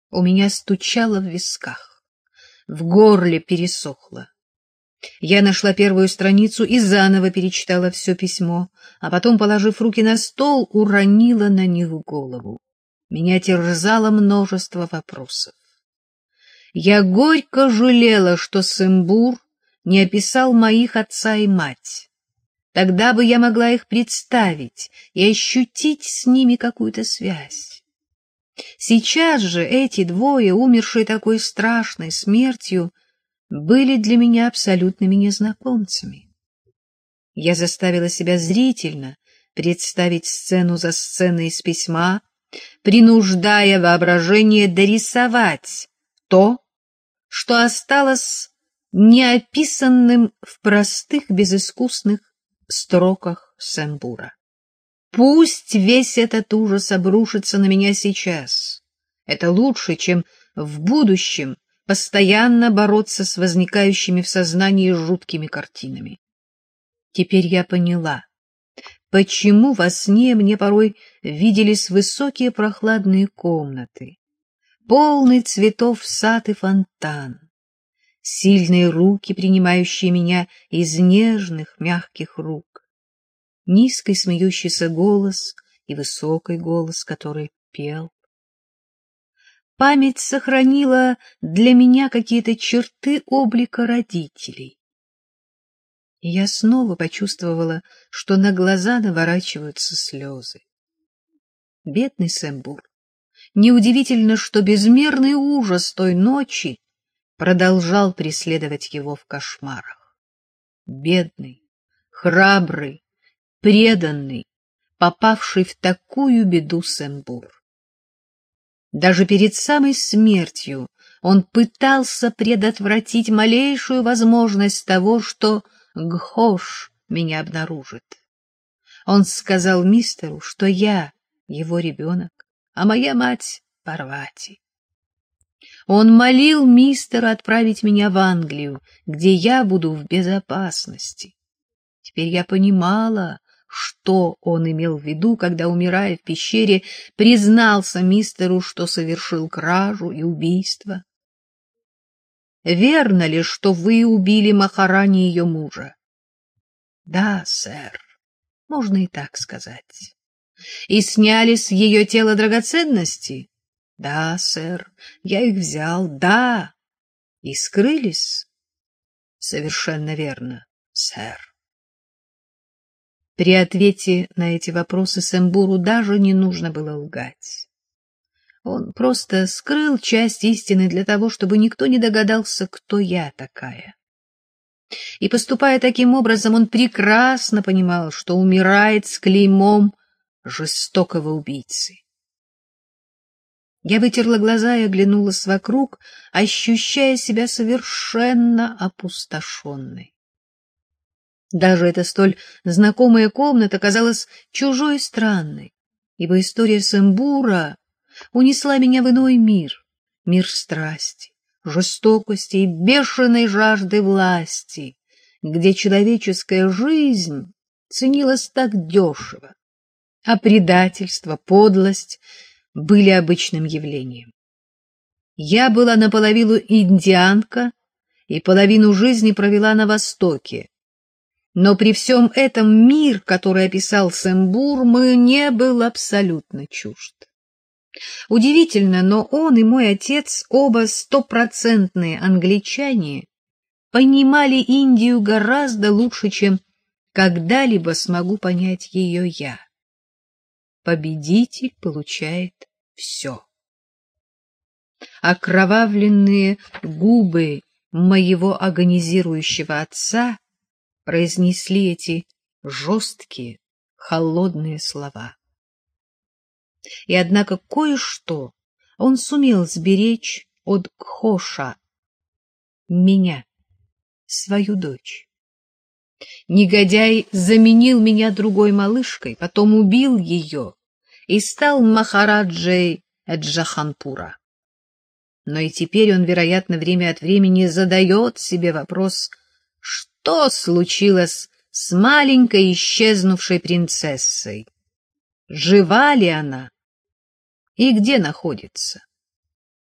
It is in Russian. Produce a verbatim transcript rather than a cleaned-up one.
У меня стучало в висках, в горле пересохло. Я нашла первую страницу и заново перечитала все письмо, а потом, положив руки на стол, уронила на них голову. Меня терзало множество вопросов. Я горько жалела, что Сэмбур не описал моих отца и мать. Тогда бы я могла их представить и ощутить с ними какую-то связь. Сейчас же эти двое, умершие такой страшной смертью, были для меня абсолютными незнакомцами. Я заставила себя зрительно представить сцену за сценой из письма, принуждая воображение дорисовать то, что осталось неописанным в простых, безыскусных строках Сэмбура. Пусть весь этот ужас обрушится на меня сейчас. Это лучше, чем в будущем постоянно бороться с возникающими в сознании жуткими картинами. Теперь я поняла, почему во сне мне порой виделись высокие прохладные комнаты, полный цветов сад и фонтан, сильные руки, принимающие меня из нежных, мягких рук, низкий смеющийся голос и высокий голос, который пел. Память сохранила для меня какие-то черты облика родителей. И я снова почувствовала, что на глаза наворачиваются слезы. Бедный Сэмбур. Неудивительно, что безмерный ужас той ночи продолжал преследовать его в кошмарах. Бедный, храбрый, преданный, попавший в такую беду Сэмбур. Даже перед самой смертью он пытался предотвратить малейшую возможность того, что Гхош меня обнаружит. Он сказал мистеру, что я его ребенок, а моя мать — Парвати. Он молил мистера отправить меня в Англию, где я буду в безопасности. Теперь я понимала, что он имел в виду, когда, умирая в пещере, признался мистеру, что совершил кражу и убийство. «Верно ли, что вы убили Махарани, ее мужа?» «Да, сэр, можно и так сказать». «И сняли с ее тела драгоценности?» «Да, сэр, я их взял, да». «И скрылись?» «Совершенно верно, сэр». При ответе на эти вопросы Сэмбуру даже не нужно было лгать. Он просто скрыл часть истины для того, чтобы никто не догадался, кто я такая. И, поступая таким образом, он прекрасно понимал, что умирает с клеймом жестокого убийцы. Я вытерла глаза и оглянулась вокруг, ощущая себя совершенно опустошенной. Даже эта столь знакомая комната казалась чужой и странной, ибо история Сэмбура унесла меня в иной мир, мир страсти, жестокости и бешеной жажды власти, где человеческая жизнь ценилась так дешево, а предательство, подлость были обычным явлением. Я была наполовину индианка и половину жизни провела на Востоке. Но при всем этом мир, который описал Сэмбур, мне был абсолютно чужд. Удивительно, но он и мой отец, оба стопроцентные англичане, понимали Индию гораздо лучше, чем когда-либо смогу понять ее я. Победитель получает все. Окровавленные губы моего агонизирующего отца произнесли эти жесткие, холодные слова. И однако кое-что он сумел сберечь от Гхоша, меня, свою дочь. Негодяй заменил меня другой малышкой, потом убил ее и стал махараджей Джаханпура. Но и теперь он, вероятно, время от времени задает себе вопрос, что случилось с маленькой исчезнувшей принцессой? Жива ли она? И где находится?